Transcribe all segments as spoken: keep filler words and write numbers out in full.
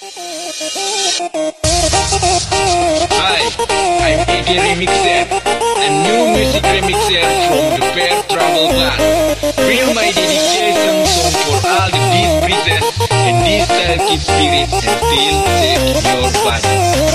Hi, I'm Iggy Remixer, a new music remixer from the Fair Travel Band. Feel my dedication song for all the beat breezes and this style keep spirit and still save your body.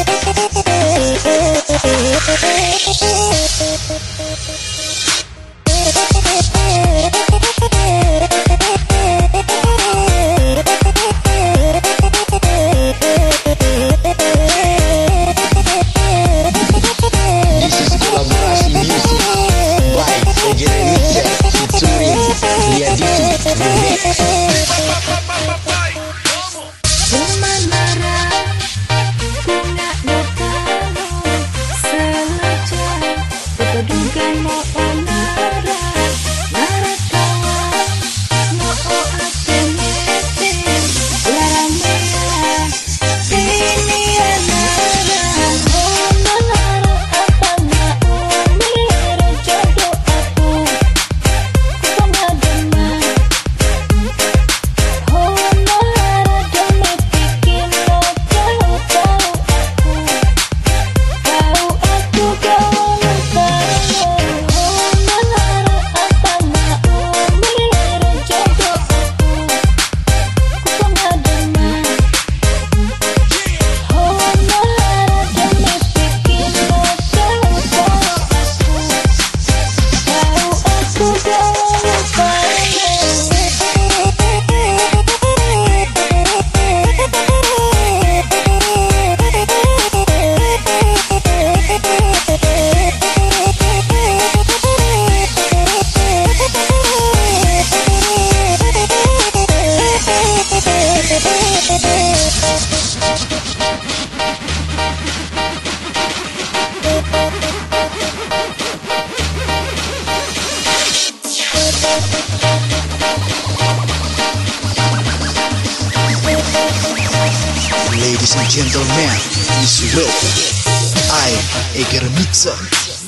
Ladies and gentlemen, please welcome I'm Iggy Remixer.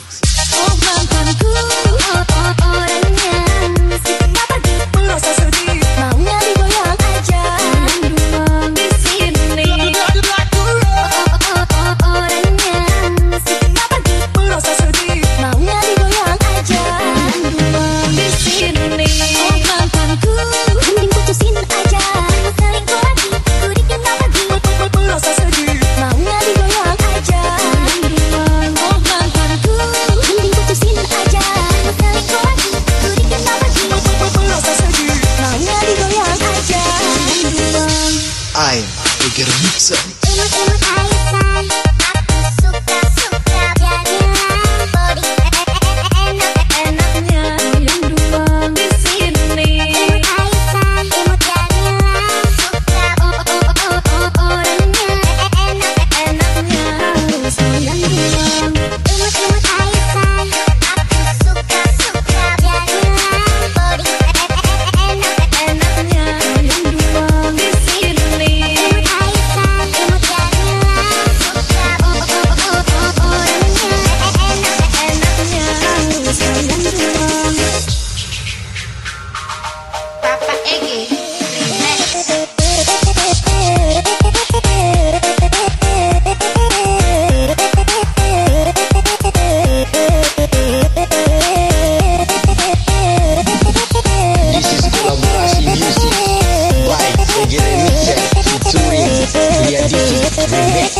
Oh mantanku, oh, oh, orangnya sikapnya pergi pulau sesudi, maunya digoyang aja duluan di sini. Oh, oh, oh, oh, orangnya sikapnya pergi pulau sesudi, maunya digoyang aja duluan di sini. Oh mantanku, mending putusin aja, selingkuh lagi, ku dikenal lagi pulau sesudi, maunya digoyang aja duluan. Oh mantanku, mending putusin aja, selingkuh lagi, ku dikenal lagi pulau sesudi, maunya digoyang aja duluan. I'm Iggy Remixer. Imut-imut Aisan, aku suka-suka jadilah body enak-enaknya yang duluan di sini. Imut Aisan, imut jadilah suka oh oh oh oh orangnya enak-enaknya sayang duluan. Imut-imut Aisan, aku suka-suka jadilah body enak-enaknya yang duluan di sini. Imut Aisan, imut jadilah suka oh oh oh oh orangnya enak-enaknya sayang duluan. Papa Iggy This is kolaborasi music by Iggy Remixer featuring Liaditi Remix.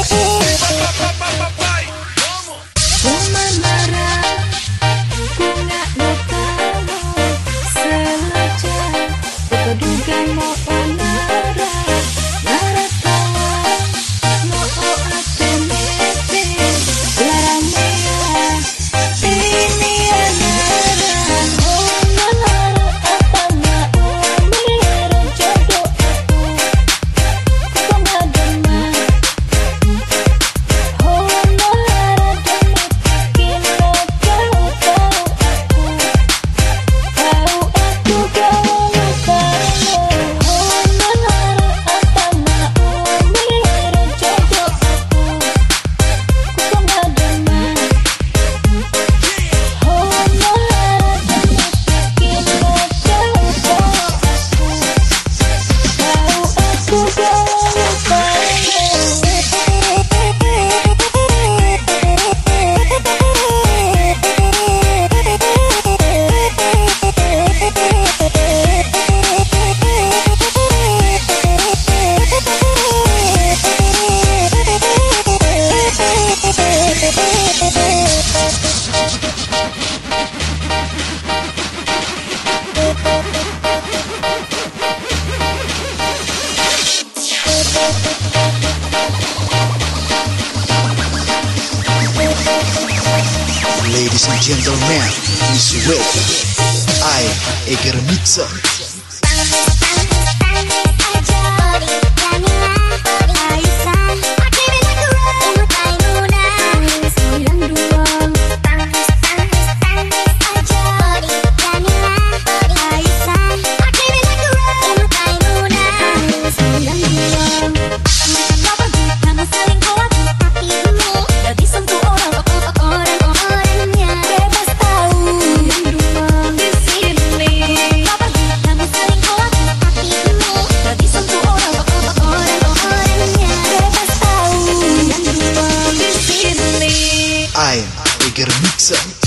Jangan marah, ku nggak mau kamu sengaja. Kepedulian mau marah, marah kawan, mau ada mete, larang merah, ini marah. Oh marah apa nggak merah jodoh aku, ku nggak demam. Ladies and gentlemen, please welcome I, Eger Mixer. I'm Eger Mixer.